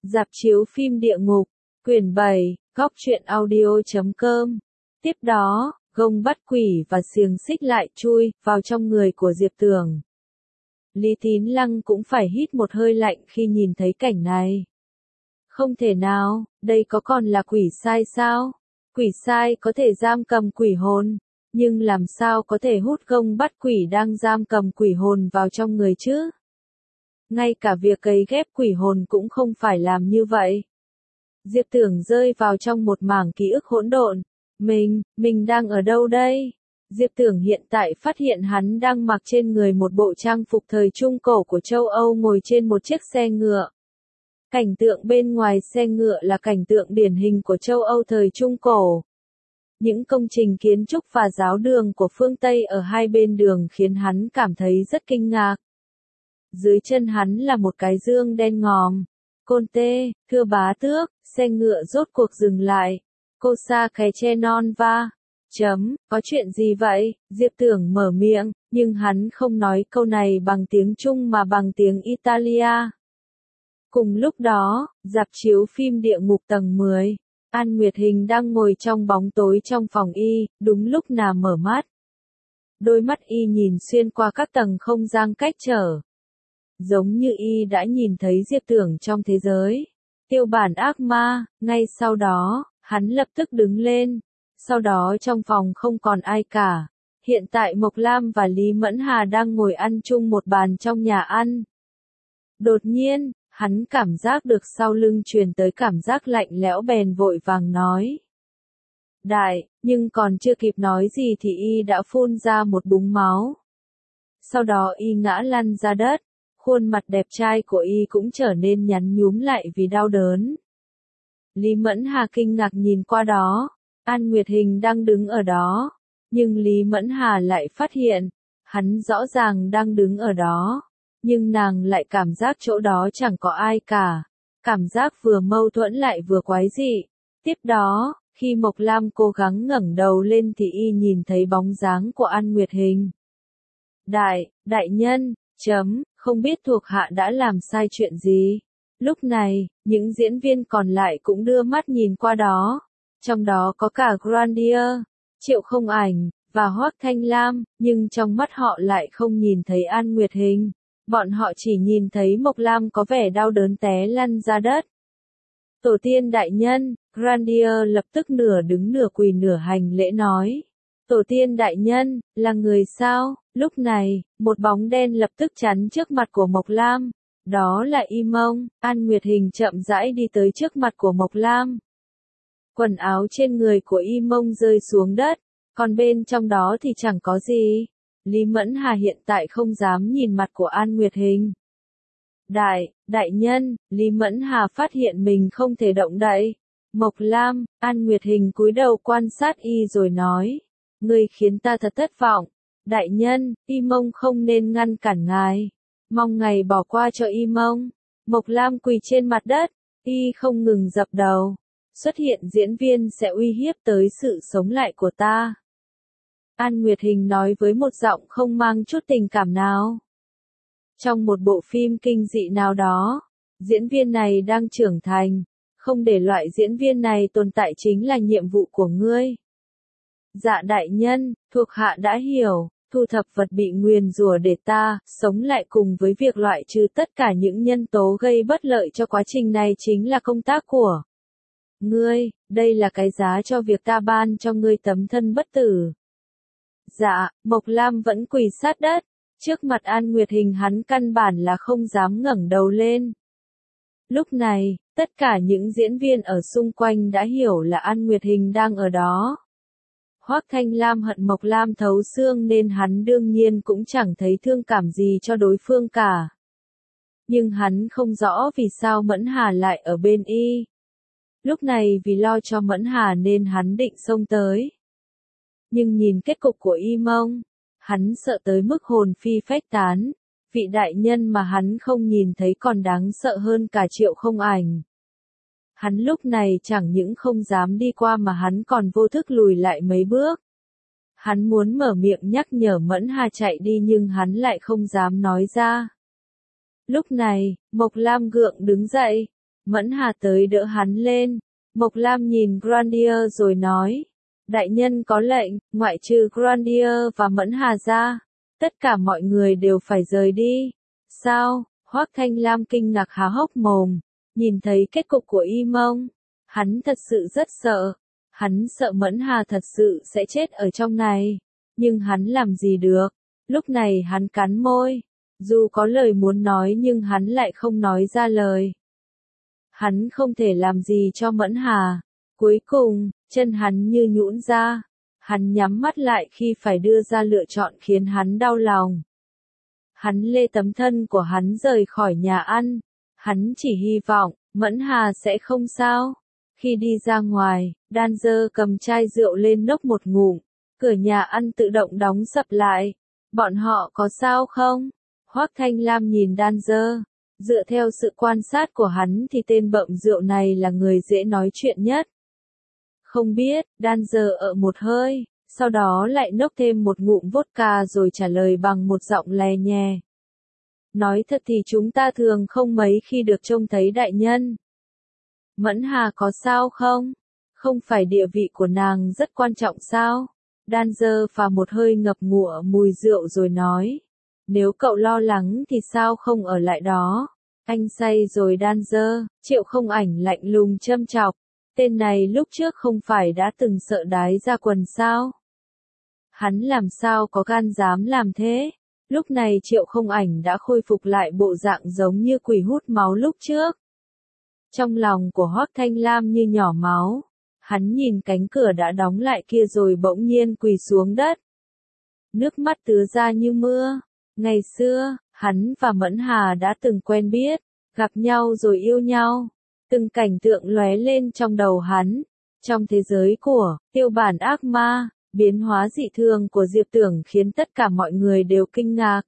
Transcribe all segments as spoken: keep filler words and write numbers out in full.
Rạp chiếu phim địa ngục, quyển bảy, góc truyện audio chấm com. Tiếp đó, gông bắt quỷ và xiềng xích lại chui vào trong người của Diệp Tường. Lý Tín Lăng cũng phải hít một hơi lạnh khi nhìn thấy cảnh này. Không thể nào, đây có còn là quỷ sai sao? Quỷ sai có thể giam cầm quỷ hồn, nhưng làm sao có thể hút gông bắt quỷ đang giam cầm quỷ hồn vào trong người chứ? Ngay cả việc cấy ghép quỷ hồn cũng không phải làm như vậy. Diệp Tưởng rơi vào trong một mảng ký ức hỗn độn. Mình, mình đang ở đâu đây? Diệp Tưởng hiện tại phát hiện hắn đang mặc trên người một bộ trang phục thời Trung Cổ của châu Âu, ngồi trên một chiếc xe ngựa. Cảnh tượng bên ngoài xe ngựa là cảnh tượng điển hình của châu Âu thời Trung Cổ. Những công trình kiến trúc và giáo đường của phương Tây ở hai bên đường khiến hắn cảm thấy rất kinh ngạc. Dưới chân hắn là một cái dương đen ngòm. Côn tê, thưa bá tước, xe ngựa rốt cuộc dừng lại. Cô sa cái che non va. Chấm, có chuyện gì vậy? Diệp Tưởng mở miệng, nhưng hắn không nói câu này bằng tiếng Trung mà bằng tiếng Italia. Cùng lúc đó, rạp chiếu phim địa ngục tầng mười. An Nguyệt Hình đang ngồi trong bóng tối trong phòng y, đúng lúc nào mở mắt. Đôi mắt y nhìn xuyên qua các tầng không gian cách trở. Giống như y đã nhìn thấy Diệp Tưởng trong thế giới tiêu bản ác ma. Ngay sau đó, hắn lập tức đứng lên. Sau đó trong phòng không còn ai cả. Hiện tại Mộc Lam và Lý Mẫn Hà đang ngồi ăn chung một bàn trong nhà ăn. Đột nhiên, hắn cảm giác được sau lưng truyền tới cảm giác lạnh lẽo, bèn vội vàng nói. Đại, nhưng còn chưa kịp nói gì thì y đã phun ra một búng máu. Sau đó y ngã lăn ra đất. Khuôn mặt đẹp trai của y cũng trở nên nhăn nhúm lại vì đau đớn. Lý Mẫn Hà kinh ngạc nhìn qua đó. An Nguyệt Hình đang đứng ở đó. Nhưng Lý Mẫn Hà lại phát hiện, hắn rõ ràng đang đứng ở đó. Nhưng nàng lại cảm giác chỗ đó chẳng có ai cả. Cảm giác vừa mâu thuẫn lại vừa quái dị. Tiếp đó, khi Mộc Lam cố gắng ngẩng đầu lên thì y nhìn thấy bóng dáng của An Nguyệt Hình. Đại, đại nhân, chấm, không biết thuộc hạ đã làm sai chuyện gì. Lúc này, những diễn viên còn lại cũng đưa mắt nhìn qua đó. Trong đó có cả Grandier, Triệu Không Ảnh, và Hoắc Thanh Lam, nhưng trong mắt họ lại không nhìn thấy An Nguyệt Hình. Bọn họ chỉ nhìn thấy Mộc Lam có vẻ đau đớn té lăn ra đất. Tổ tiên đại nhân, Grandier lập tức nửa đứng nửa quỳ nửa hành lễ nói. Tổ tiên đại nhân, là người sao? Lúc này, một bóng đen lập tức chắn trước mặt của Mộc Lam. Đó là Y Mông. An Nguyệt Hình chậm rãi đi tới trước mặt của Mộc Lam. Quần áo trên người của Y Mông rơi xuống đất, còn bên trong đó thì chẳng có gì. Lý Mẫn Hà hiện tại không dám nhìn mặt của An Nguyệt Hình. Đại, đại nhân, Lý Mẫn Hà phát hiện mình không thể động đậy. Mộc Lam, An Nguyệt Hình cúi đầu quan sát y rồi nói. Ngươi khiến ta thật thất vọng. Đại nhân, Y Mông không nên ngăn cản ngài. Mong ngài bỏ qua cho Y Mông. Mộc Lam quỳ trên mặt đất, y không ngừng dập đầu. Xuất hiện diễn viên sẽ uy hiếp tới sự sống lại của ta. An Nguyệt Hình nói với một giọng không mang chút tình cảm nào. Trong một bộ phim kinh dị nào đó, diễn viên này đang trưởng thành. Không để loại diễn viên này tồn tại chính là nhiệm vụ của ngươi. Dạ đại nhân, thuộc hạ đã hiểu, thu thập vật bị nguyền rủa để ta sống lại cùng với việc loại trừ tất cả những nhân tố gây bất lợi cho quá trình này chính là công tác của ngươi, đây là cái giá cho việc ta ban cho ngươi tấm thân bất tử. Dạ, Mộc Lam vẫn quỳ sát đất, trước mặt An Nguyệt Hình hắn căn bản là không dám ngẩng đầu lên. Lúc này, tất cả những diễn viên ở xung quanh đã hiểu là An Nguyệt Hình đang ở đó. Hoắc Thanh Lam hận Mộc Lam thấu xương nên hắn đương nhiên cũng chẳng thấy thương cảm gì cho đối phương cả. Nhưng hắn không rõ vì sao Mẫn Hà lại ở bên y. Lúc này vì lo cho Mẫn Hà nên hắn định xông tới. Nhưng nhìn kết cục của Y Mông, hắn sợ tới mức hồn phi phách tán. Vị đại nhân mà hắn không nhìn thấy còn đáng sợ hơn cả Triệu Không Ảnh. Hắn lúc này chẳng những không dám đi qua mà hắn còn vô thức lùi lại mấy bước. Hắn muốn mở miệng nhắc nhở Mẫn Hà chạy đi nhưng hắn lại không dám nói ra. Lúc này, Mộc Lam gượng đứng dậy. Mẫn Hà tới đỡ hắn lên. Mộc Lam nhìn Grandier rồi nói. Đại nhân có lệnh, ngoại trừ Grandier và Mẫn Hà ra. Tất cả mọi người đều phải rời đi. Sao? Hoắc Thanh Lam kinh ngạc há hốc mồm. Nhìn thấy kết cục của Y Mông. Hắn thật sự rất sợ. Hắn sợ Mẫn Hà thật sự sẽ chết ở trong này. Nhưng hắn làm gì được. Lúc này hắn cắn môi. Dù có lời muốn nói nhưng hắn lại không nói ra lời. Hắn không thể làm gì cho Mẫn Hà. Cuối cùng, chân hắn như nhũn ra. Hắn nhắm mắt lại khi phải đưa ra lựa chọn khiến hắn đau lòng. Hắn lê tấm thân của hắn rời khỏi nhà ăn. Hắn chỉ hy vọng, Mẫn Hà sẽ không sao. Khi đi ra ngoài, Đan Dơ cầm chai rượu lên nốc một ngụm. Cửa nhà ăn tự động đóng sập lại. Bọn họ có sao không? Hoắc Thanh Lam nhìn Đan Dơ. Dựa theo sự quan sát của hắn thì tên bậm rượu này là người dễ nói chuyện nhất. Không biết, Đan Dơ ở một hơi, sau đó lại nốc thêm một ngụm vodka rồi trả lời bằng một giọng lè nhè. Nói thật thì chúng ta thường không mấy khi được trông thấy đại nhân. Mẫn Hà có sao không? Không phải địa vị của nàng rất quan trọng sao? Đan Dơ phà một hơi ngập ngụa mùi rượu rồi nói. Nếu cậu lo lắng thì sao không ở lại đó? Anh say rồi Đan Dơ, Triệu Không Ảnh lạnh lùng châm chọc. Tên này lúc trước không phải đã từng sợ đái ra quần sao? Hắn làm sao có gan dám làm thế? Lúc này Triệu Không Ảnh đã khôi phục lại bộ dạng giống như quỷ hút máu lúc trước. Trong lòng của Hoắc Thanh Lam như nhỏ máu. Hắn nhìn cánh cửa đã đóng lại kia rồi bỗng nhiên quỳ xuống đất. Nước mắt tứa ra như mưa. Ngày xưa, hắn và Mẫn Hà đã từng quen biết, gặp nhau rồi yêu nhau. Từng cảnh tượng lóe lên trong đầu hắn. Trong thế giới của tiêu bản ác ma, biến hóa dị thường của Diệp Tưởng khiến tất cả mọi người đều kinh ngạc.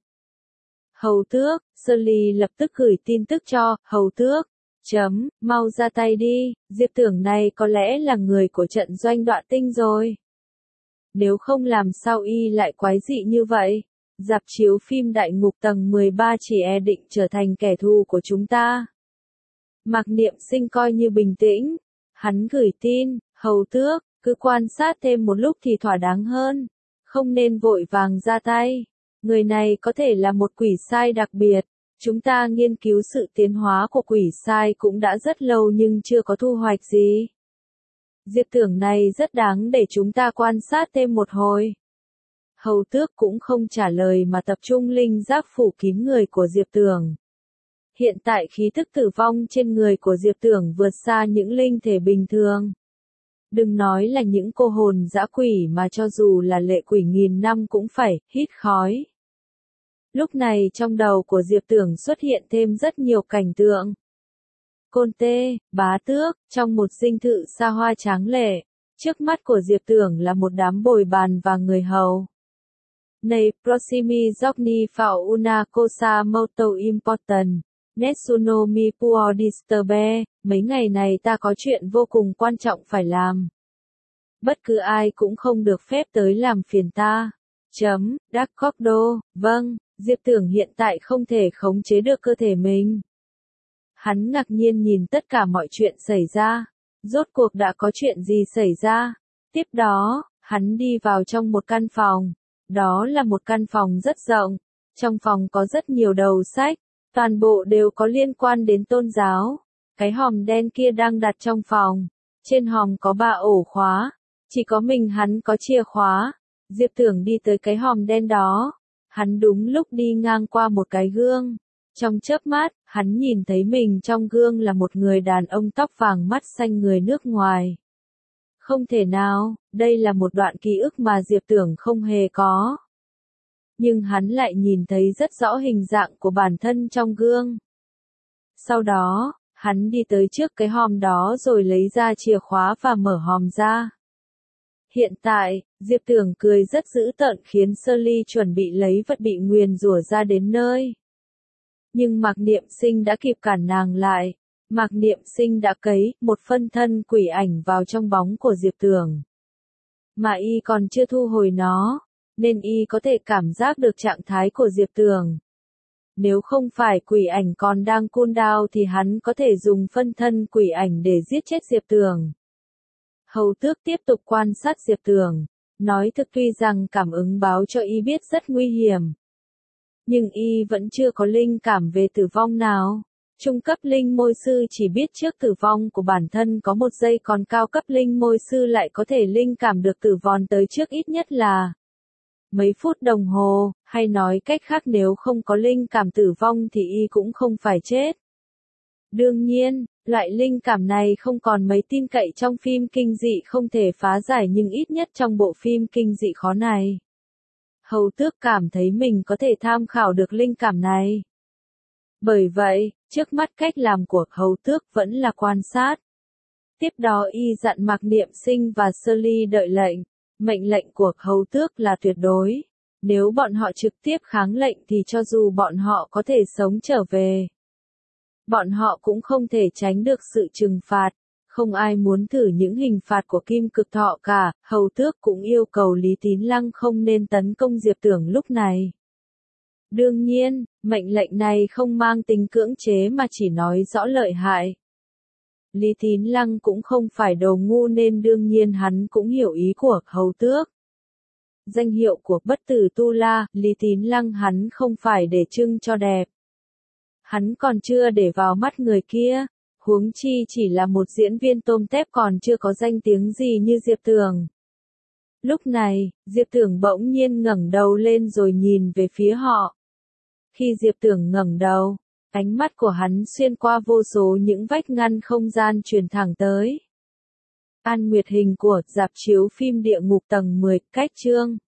Hầu Tước, Sully lập tức gửi tin tức cho Hầu Tước. Chấm, mau ra tay đi, Diệp Tưởng này có lẽ là người của trận doanh Đoạ Tinh rồi. Nếu không làm sao y lại quái dị như vậy. Rạp chiếu phim Đại Ngục tầng mười ba chỉ e định trở thành kẻ thù của chúng ta. Mạc Niệm Sinh coi như bình tĩnh. Hắn gửi tin, Hầu Tước, cứ quan sát thêm một lúc thì thỏa đáng hơn. Không nên vội vàng ra tay. Người này có thể là một quỷ sai đặc biệt. Chúng ta nghiên cứu sự tiến hóa của quỷ sai cũng đã rất lâu nhưng chưa có thu hoạch gì. Diệp Tưởng này rất đáng để chúng ta quan sát thêm một hồi. Hầu Tước cũng không trả lời mà tập trung linh giác phủ kín người của Diệp Tưởng. Hiện tại khí thức tử vong trên người của Diệp Tưởng vượt xa những linh thể bình thường. Đừng nói là những cô hồn dã quỷ mà cho dù là lệ quỷ nghìn năm cũng phải hít khói. Lúc này trong đầu của Diệp Tưởng xuất hiện thêm rất nhiều cảnh tượng. Côn Tê, Bá Tước, trong một dinh thự xa hoa tráng lệ, trước mắt của Diệp Tưởng là một đám bồi bàn và người hầu. Này prossimi giorni fa una cosa molto important, nessuno mi può disturbe, mấy ngày này ta có chuyện vô cùng quan trọng phải làm. Bất cứ ai cũng không được phép tới làm phiền ta. Chấm, D'accordo, vâng, Diệp Tưởng hiện tại không thể khống chế được cơ thể mình. Hắn ngạc nhiên nhìn tất cả mọi chuyện xảy ra. Rốt cuộc đã có chuyện gì xảy ra? Tiếp đó, hắn đi vào trong một căn phòng. Đó là một căn phòng rất rộng. Trong phòng có rất nhiều đầu sách. Toàn bộ đều có liên quan đến tôn giáo. Cái hòm đen kia đang đặt trong phòng. Trên hòm có ba ổ khóa. Chỉ có mình hắn có chìa khóa. Diệp Tưởng đi tới cái hòm đen đó. Hắn đúng lúc đi ngang qua một cái gương. Trong chớp mắt, hắn nhìn thấy mình trong gương là một người đàn ông tóc vàng mắt xanh người nước ngoài. Không thể nào, đây là một đoạn ký ức mà Diệp Tưởng không hề có. Nhưng hắn lại nhìn thấy rất rõ hình dạng của bản thân trong gương. Sau đó, hắn đi tới trước cái hòm đó rồi lấy ra chìa khóa và mở hòm ra. Hiện tại, Diệp Tưởng cười rất dữ tợn khiến Sully chuẩn bị lấy vật bị nguyền rủa ra đến nơi. Nhưng Mạc Niệm Sinh đã kịp cản nàng lại. Mạc Niệm Sinh đã cấy một phân thân quỷ ảnh vào trong bóng của Diệp Tưởng. Mà y còn chưa thu hồi nó, nên y có thể cảm giác được trạng thái của Diệp Tưởng. Nếu không phải quỷ ảnh còn đang cool down thì hắn có thể dùng phân thân quỷ ảnh để giết chết Diệp Tường. Hầu Tước tiếp tục quan sát Diệp Tường, nói thực tuy rằng cảm ứng báo cho y biết rất nguy hiểm. Nhưng y vẫn chưa có linh cảm về tử vong nào. Trung cấp linh môi sư chỉ biết trước tử vong của bản thân có một giây, còn cao cấp linh môi sư lại có thể linh cảm được tử vong tới trước ít nhất là mấy phút đồng hồ, hay nói cách khác nếu không có linh cảm tử vong thì y cũng không phải chết. Đương nhiên, loại linh cảm này không còn mấy tin cậy trong phim kinh dị không thể phá giải, nhưng ít nhất trong bộ phim kinh dị khó này, Hầu Tước cảm thấy mình có thể tham khảo được linh cảm này. Bởi vậy, trước mắt cách làm của Hầu Tước vẫn là quan sát. Tiếp đó y dặn Mạc Niệm Sinh và Sơ Ly đợi lệnh. Mệnh lệnh của Hầu Tước là tuyệt đối. Nếu bọn họ trực tiếp kháng lệnh thì cho dù bọn họ có thể sống trở về, bọn họ cũng không thể tránh được sự trừng phạt. Không ai muốn thử những hình phạt của Kim Cực Thọ cả. Hầu Tước cũng yêu cầu Lý Tín Lăng không nên tấn công Diệp Tưởng lúc này. Đương nhiên, mệnh lệnh này không mang tính cưỡng chế mà chỉ nói rõ lợi hại. Lý Tín Lăng cũng không phải đồ ngu nên đương nhiên hắn cũng hiểu ý của Hầu Tước. Danh hiệu của bất tử Tu La, Lý Tín Lăng hắn không phải để trưng cho đẹp. Hắn còn chưa để vào mắt người kia, huống chi chỉ là một diễn viên tôm tép còn chưa có danh tiếng gì như Diệp Tường. Lúc này, Diệp Tường bỗng nhiên ngẩng đầu lên rồi nhìn về phía họ. Khi Diệp Tường ngẩng đầu, ánh mắt của hắn xuyên qua vô số những vách ngăn không gian truyền thẳng tới An Nguyệt. Hình của rạp chiếu phim Địa Ngục tầng mười, cách chương